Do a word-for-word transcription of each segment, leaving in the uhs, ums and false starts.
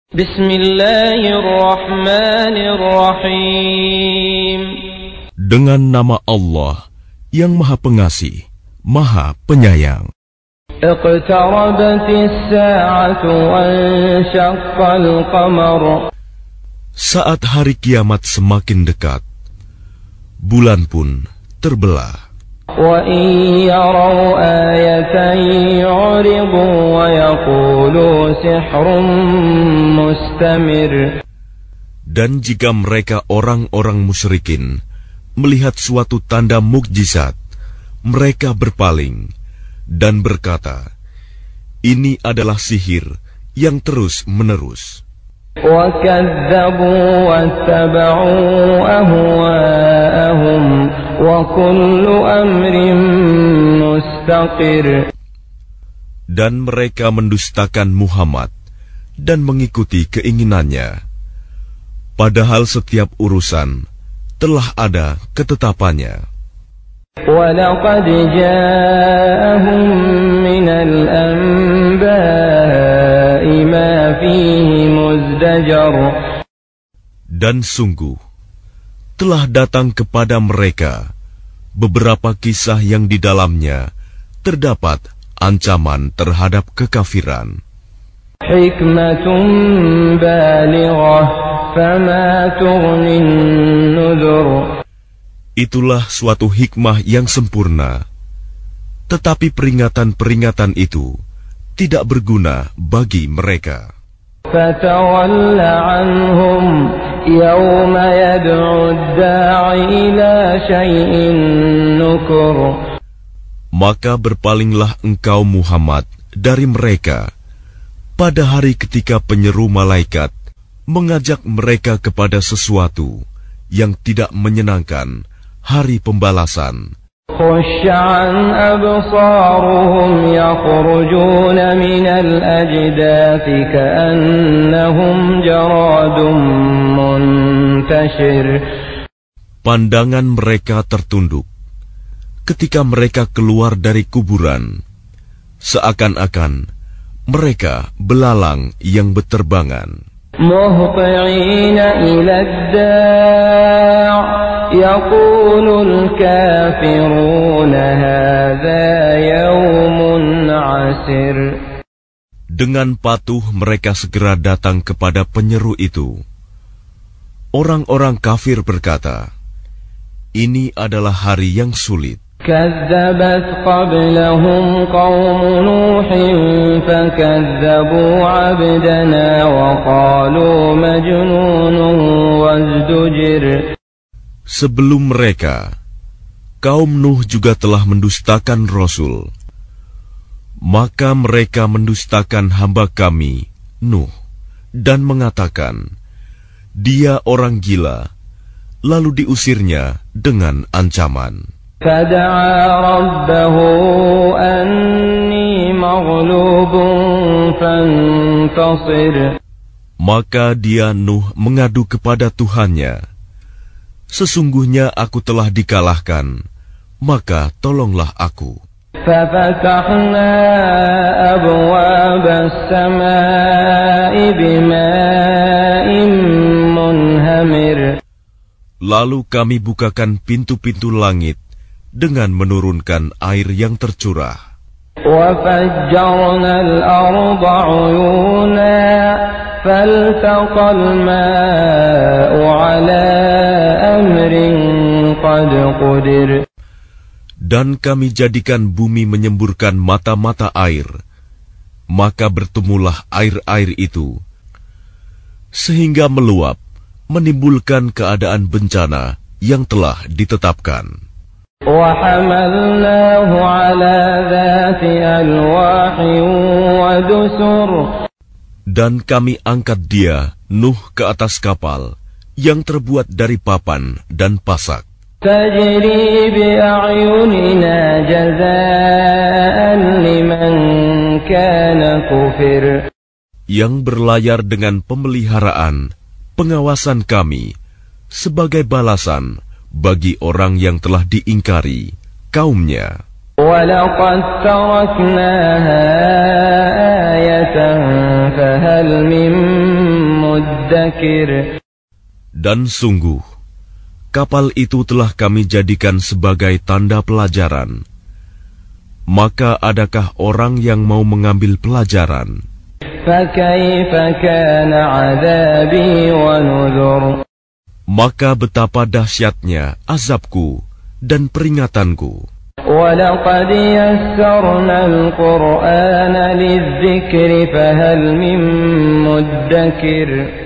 Bismillahirrahmanirrahim. Dengan nama Allah yang Maha Pengasih, Maha Penyayang. Iqtarabatis sa'atu wanshaqqal qamar. Saat hari kiamat semakin dekat, bulan pun terbelah. Wa in yaraw ayatan yu'ridu wa yaqulu sihrun mustamir. Dan jika mereka orang-orang musyrikin melihat suatu tanda mukjizat, mereka berpaling dan berkata, ini adalah sihir yang terus-menerus. وَكَذَّبُوا وَاتَّبَعُوا أَهْوَاءَهُمْ وَكُلُّ أَمْرٍ مُسْتَقِرٌ. Dan mereka mendustakan Muhammad dan mengikuti keinginannya, padahal setiap urusan telah ada ketetapannya. وَلَقَدْ جَاءَهُم مِّنَ الْأَنبَاءِ مَا فِيهِ مُزْدَجَرٌ. Dan sungguh telah datang kepada mereka beberapa kisah yang di dalamnya terdapat ancaman terhadap kekafiran. Hikmatun balighah fama tughnin nudhur. Itulah suatu hikmah yang sempurna, tetapi peringatan-peringatan itu tidak berguna bagi mereka. فَتَوَلَّ عَنْهُمْ يَوْمَ يَدْعُ الدَّاعِ إِلَى شَيْءٍ نُكُرٍ. Maka berpalinglah engkau Muhammad dari mereka pada hari ketika penyeru malaikat mengajak mereka kepada sesuatu yang tidak menyenangkan, hari pembalasan. خُشَّعًا أَبْصَارُهُمْ يَخْرُجُونَ مِنَ الْأَجْدَاثِ كَأَنَّهُمْ جَرَادٌ مُنْتَشِرٌ. Pandangan mereka tertunduk ketika mereka keluar dari kuburan, seakan-akan mereka belalang yang beterbangan. مهطعين إلى الداع يقول الكافرون هذا يوم عسر. Dengan patuh mereka segera datang kepada penyeru itu. Orang-orang kafir berkata, ini adalah hari yang sulit. كذبت قبلهم قوم نوح فكذبوا عبدنا وقالوا مجنون وازدجر. Sebelum mereka, kaum Nuh juga telah mendustakan Rasul. Maka mereka mendustakan hamba kami, Nuh, dan mengatakan, dia orang gila, lalu diusirnya dengan ancaman. فدعا ربه أني مغلوب فانتصر. Maka dia Nuh mengadu kepada Tuhannya, sesungguhnya aku telah dikalahkan, maka tolonglah aku. ففتحنا أبواب السماء بماء منهمر. Lalu kami bukakan pintu-pintu langit dengan menurunkan air yang tercurah. وَفَجَّرْنَا الْأَرْضَ عُيُونًا فَالْتَقَى الْمَاءُ عَلَى أَمْرٍ قَدْ قُدِرَ. Dan kami jadikan bumi menyemburkan mata-mata air, maka bertemulah air-air itu, sehingga meluap, menimbulkan keadaan bencana yang telah ditetapkan. وَحَمَلْنَاهُ عَلَى ذَاتِ أَلْوَاحٍ وَدُسُرٍ. Dan kami angkat dia, Nuh, ke atas kapal yang terbuat dari papan dan pasak. تَجْرِي بِأَعْيُنِنَا جَزَاءً لِمَنْ كَانَ كُفِرَ. Yang berlayar dengan pemeliharaan, pengawasan kami, sebagai balasan bagi orang yang telah diingkari kaumnya. وَلَقَدْ تَرَكْنَاهَا آيَةً فَهَلْ مِن مدكر. Dan sungguh, kapal itu telah kami jadikan sebagai tanda pelajaran. Maka adakah orang yang mau mengambil pelajaran? فكيف كان عذابي ونذر. Maka betapa dahsyatnya azabku dan peringatanku. وَلَقَدْ يَسَّرْنَا الْقُرْآنَ لِلذِّكْرِ فَهَلْ مِن مُّدَّكِرٍ.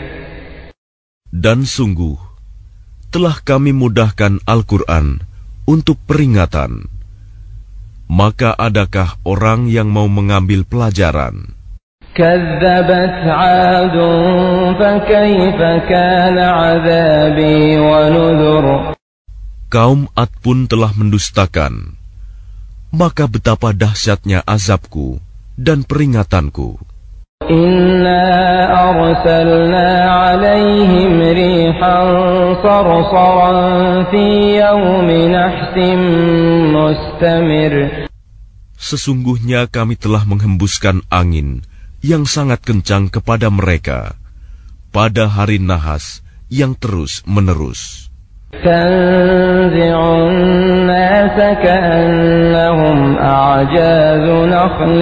Dan sungguh, telah kami mudahkan Al-Quran untuk peringatan. Maka adakah orang yang mau mengambil pelajaran? كَذَّبَتْ عَادٌ فَكَيْفَ كَانَ عَذَابِي وَنُذُرِ. Kaum Ad pun telah mendustakan. Maka betapa dahsyatnya azabku dan peringatanku. Inna arsalna alaihim rihan sarsaran fi yawmi nahsin mustamir. Sesungguhnya kami telah menghembuskan angin yang sangat kencang kepada mereka pada hari nahas yang terus menerus. تنزع الناس كأنهم أعجاز نخل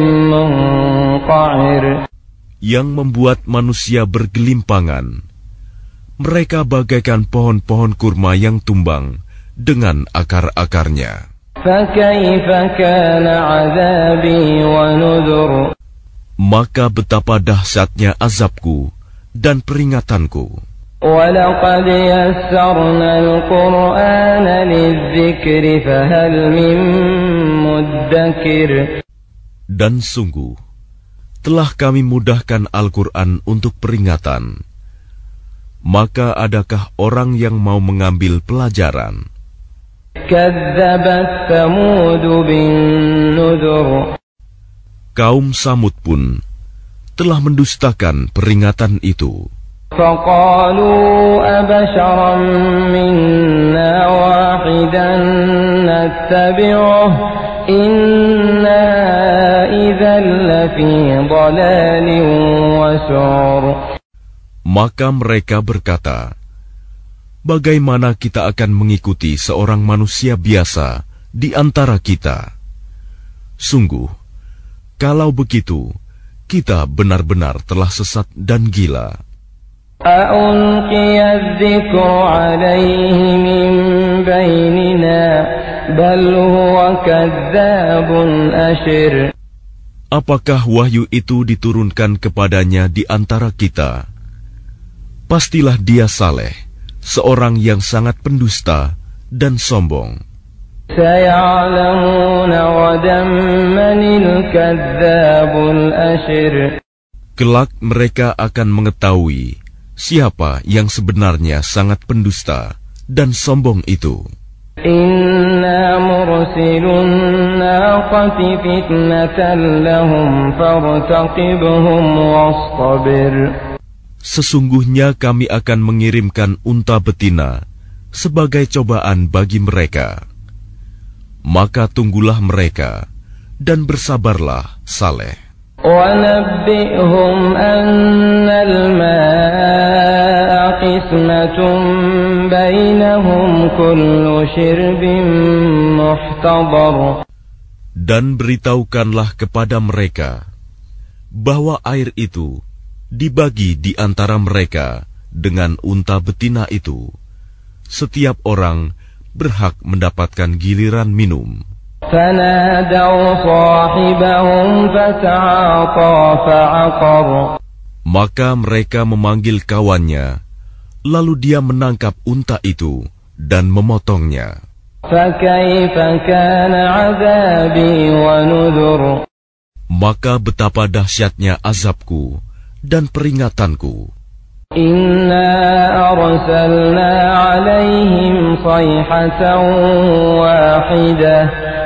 منقعر. Yang membuat manusia bergelimpangan. Mereka bagaikan pohon-pohon kurma yang tumbang dengan akar-akarnya. فكيف كان عذابي ونذر. Maka betapa dahsyatnya azabku dan peringatanku. وَلَقَدْ يَسَّرْنَا الْقُرْآنَ لِلذِّكْرِ فَهَلْ مِن مُّدَّكِرٍ. Dan sungguh, telah kami mudahkan Al-Quran untuk peringatan. Maka adakah orang yang mau mengambil pelajaran? كَذَّبَتْ ثَمُودُ بِالنُّذُرِ. Kaum Samud pun telah mendustakan peringatan itu. فَقَالُوا أَبَشَرًا مِّنَّا وَاحِدًا نَّتَّبِعُهُ إِنَّا إِذًا لَّفِي ضَلَالٍ وَسُعُرٍ. Maka mereka berkata, bagaimana kita akan mengikuti seorang manusia biasa di antara kita? Sungguh, kalau begitu, kita benar-benar telah sesat dan gila. أَأُلْقِيَ الذِّكْرُ عَلَيْهِ مِن بَيْنِنَا بَلْ هُوَ كَذَّابٌ أَشِرٌ. Apakah wahyu itu diturunkan kepadanya di antara kita? Pastilah dia Saleh, seorang yang sangat pendusta dan sombong. سَيَعْلَمُونَ غَدًا مَّنِ الْكَذَّابُ الْأَشِرُ. Kelak mereka akan mengetahui siapa yang sebenarnya sangat pendusta dan sombong itu. Inna mursilun naqati fitnatan lahum fartaqibhum wastabir. Sesungguhnya kami akan mengirimkan unta betina sebagai cobaan bagi mereka. Maka tunggulah mereka dan bersabarlah, Saleh. وَنَبِّئْهُمْ أَنَّ الْمَاءَ قِسْمَةٌ بَيْنَهُمْ كُلُّ شِرْبٍ مُحْتَضَرٌ. Dan beritahukanlah kepada mereka bahwa air itu dibagi di antara mereka dengan unta betina itu. Setiap orang berhak mendapatkan giliran minum. فَنَادَوْا صَاحِبَهُمْ فَتَعَاطَى فَعَقَرَ. Maka mereka memanggil kawannya, lalu dia menangkap unta itu dan memotongnya. فَكَيْفَ كَانَ عَذَابِي وَنُذُرِ. Maka betapa dahsyatnya azabku dan peringatanku. Inna arsalna alaihim sayhatan wahidah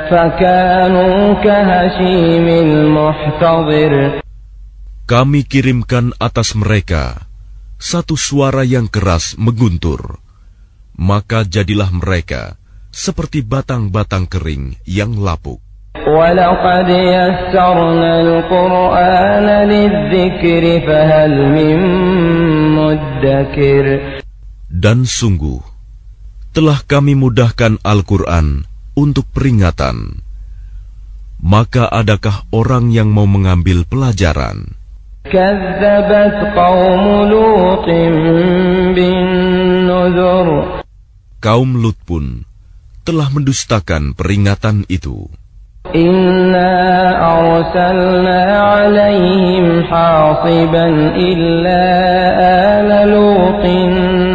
fakanu kahashimil muhtadhir. Kami kirimkan atas mereka satu suara yang keras mengguntur, maka jadilah mereka seperti batang-batang kering yang lapuk. وَلَقَدْ يَسَّرْنَا الْقُرْآنَ لِلذِّكْرِ فَهَلْ مِن مدكر. Dan sungguh, telah kami mudahkan Al-Quran untuk peringatan. Maka adakah orang yang mau mengambil pelajaran? كذبت قوم لوط بالنذر. Kaum Lut pun telah mendustakan peringatan itu. Inna arsalna alaihim hasiban illa ala lutin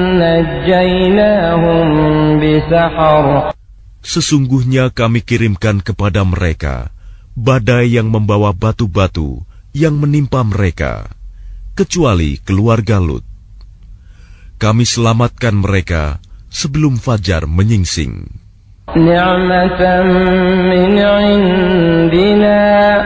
najjaynahum bisahar. Sesungguhnya kami kirimkan kepada mereka badai yang membawa batu-batu yang menimpa mereka, kecuali keluarga Lut. Kami selamatkan mereka sebelum fajar menyingsing. Ni'matan min 'indina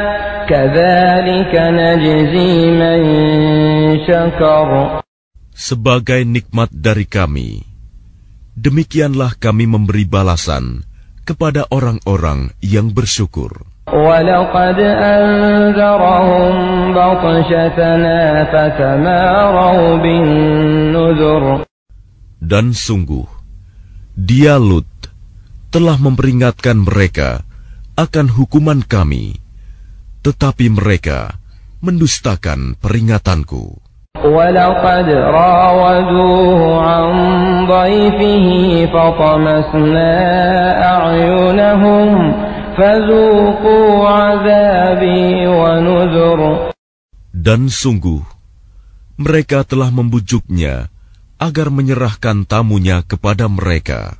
kadzalika najzi man syakar. Sebagai nikmat dari kami, demikianlah kami memberi balasan kepada orang-orang yang bersyukur. وَلَقَدْ أَنذَرَهُمْ بَطْشَتَنَا فَتَمَارَوْا بِالنُّذُرِ. Dan sungguh, dia Lut telah memperingatkan mereka akan hukuman kami, tetapi mereka mendustakan peringatanku. وَلَقَدْ رَاوَدُوهُ عَنْ ضَيْفِهِ فَطَمَسْنَا أَعْيُنَهُمْ فَذُوقُوا عَذَابِي وَنُذُرِ. Dan sungguh, mereka telah membujuknya agar menyerahkan tamunya kepada mereka.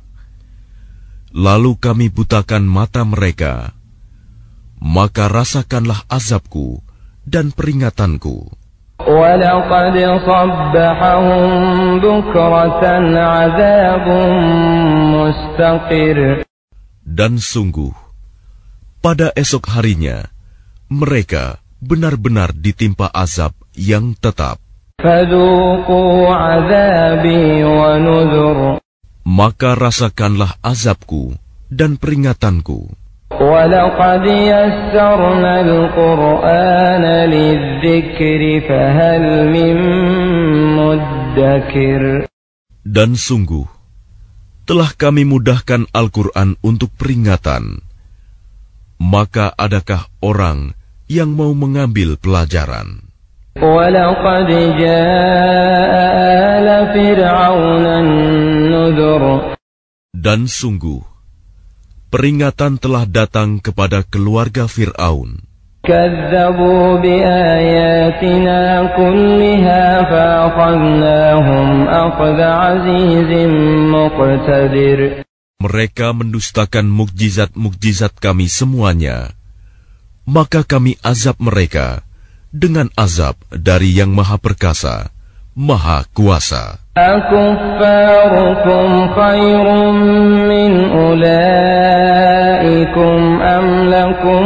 Lalu kami butakan mata mereka, maka rasakanlah azabku dan peringatanku. وَلَقَدْ صَبَّحَهُمْ بُكْرَةً عَذَابٌ مُسْتَقِرٌ. Dan sungguh, pada esok harinya, mereka benar-benar ditimpa azab yang tetap. فَذُوقُوا عَذَابِي وَنُذُرِ. Maka rasakanlah azabku dan peringatanku. وَلَقَدْ يَسَّرْنَا الْقُرْآنَ لِلذِّكْرِ فَهَلْ مِن مُّدَّكِرٍ. Dan sungguh, telah kami mudahkan Al-Quran untuk peringatan. Maka adakah orang yang mau mengambil pelajaran? وَلَقَدْ جَاءَ آلَ فِرْعَوْنَ النُّذُرُ. Dan sungguh, peringatan telah datang kepada keluarga Fir'aun. كَذَّبُوا بِآيَاتِنَا كُلِّهَا فَأَخَذْنَاهُمْ أَخْذَ عَزِيزٍ مُقْتَدِرٍ. Mereka mendustakan mukjizat-mukjizat kami semuanya, maka kami azab mereka dengan azab dari Yang Maha Perkasa, Maha Kuasa. أَكُفَّارُكُمْ خَيْرٌ مِّنْ أُولَئِكُمْ أَمْ لَكُمْ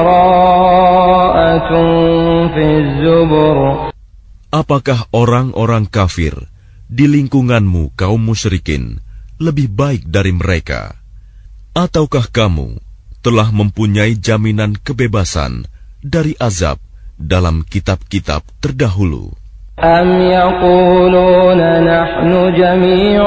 بَرَاءَةٌ فِي الزُّبُرِ. Apakah orang-orang kafir di lingkunganmu kaum musyrikin lebih baik dari mereka? Ataukah kamu telah mempunyai jaminan kebebasan dari azab dalam kitab-kitab terdahulu? أَمْ يَقُولُونَ نَحْنُ جَمِيعٌ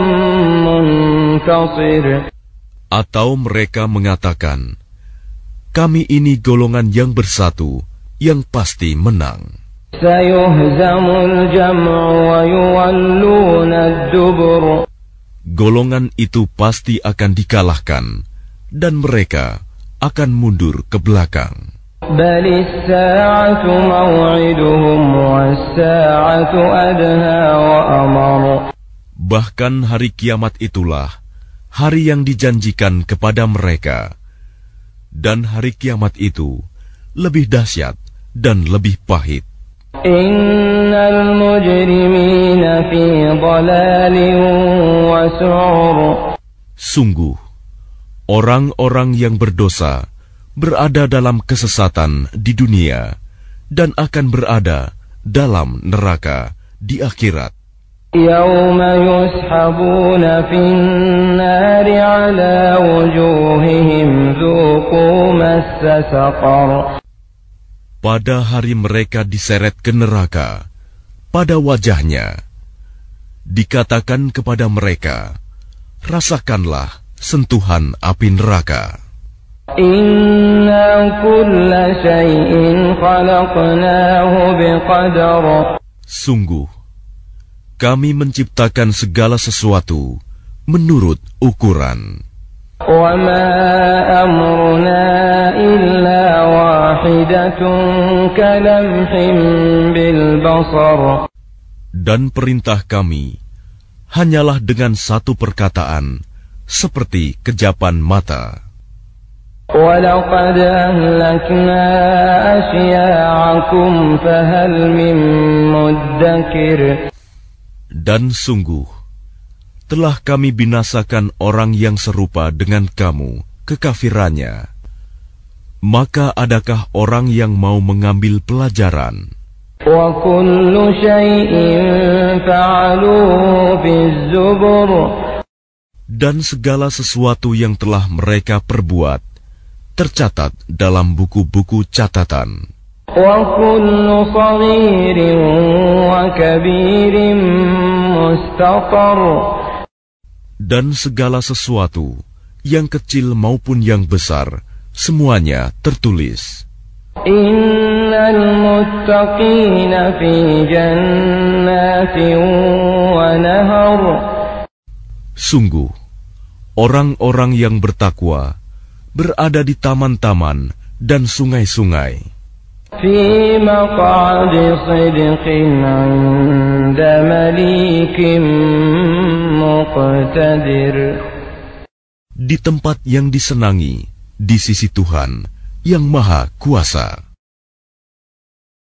مُنْتَصِرٌ. Atau mereka mengatakan, kami ini golongan yang bersatu, yang pasti menang. سَيُهْزَمُ الْجَمْعُ وَيُوَلُّونَ الدُّبُرَ. Golongan itu pasti akan dikalahkan, dan mereka akan mundur ke belakang. بَلِ السَّاعَةُ مَوْعِدُهُمْ وَالسَّاعَةُ أَدْهَى وَأَمَرُ. Bahkan hari kiamat itulah hari yang dijanjikan kepada mereka, dan hari kiamat itu lebih dahsyat dan lebih pahit. Innal mujrimina fi dhalalin wa su'ur. Sungguh, orang-orang yang berdosa berada dalam kesesatan di dunia dan akan berada dalam neraka di akhirat. Yawma yushabuna fin nari ala wujuhihim dhuqu massa saqar. Pada hari mereka diseret ke neraka, pada wajahnya dikatakan kepada mereka, rasakanlah sentuhan api neraka. Inna kulla syai'in khalaqnahu biqadar. Sungguh, kami menciptakan segala sesuatu menurut ukuran. Wa ma amruna illa wahidatun kalamhin bil basar. Dan perintah kami hanyalah dengan satu perkataan, seperti kejapan mata. وَلَقَدْ أَهْلَكْنَا أَشْيَاعَكُمْ فَهَلْ مِن مُّدَّكِرٍ. Dan sungguh, telah kami binasakan orang yang serupa dengan kamu, kekafirannya. Maka adakah orang yang mau mengambil pelajaran? وَكُلُّ شَيْءٍ فَعَلُوهُ فِي الزُّبُرِ. Dan segala sesuatu yang telah mereka perbuat tercatat dalam buku-buku catatan. وَكُلُّ صَغِيرٍ وَكَبِيرٍ مُسْتَطَرٌ. Dan segala sesuatu, yang kecil maupun yang besar, semuanya tertulis. Innal muttaqina fi jannatin wa nahar. Sungguh, orang-orang yang bertakwa berada di taman-taman dan sungai-sungai. Fi maq'adi sidqin 'inda malikin muqtadir. Di tempat yang disenangi, di sisi Tuhan yang Maha Kuasa.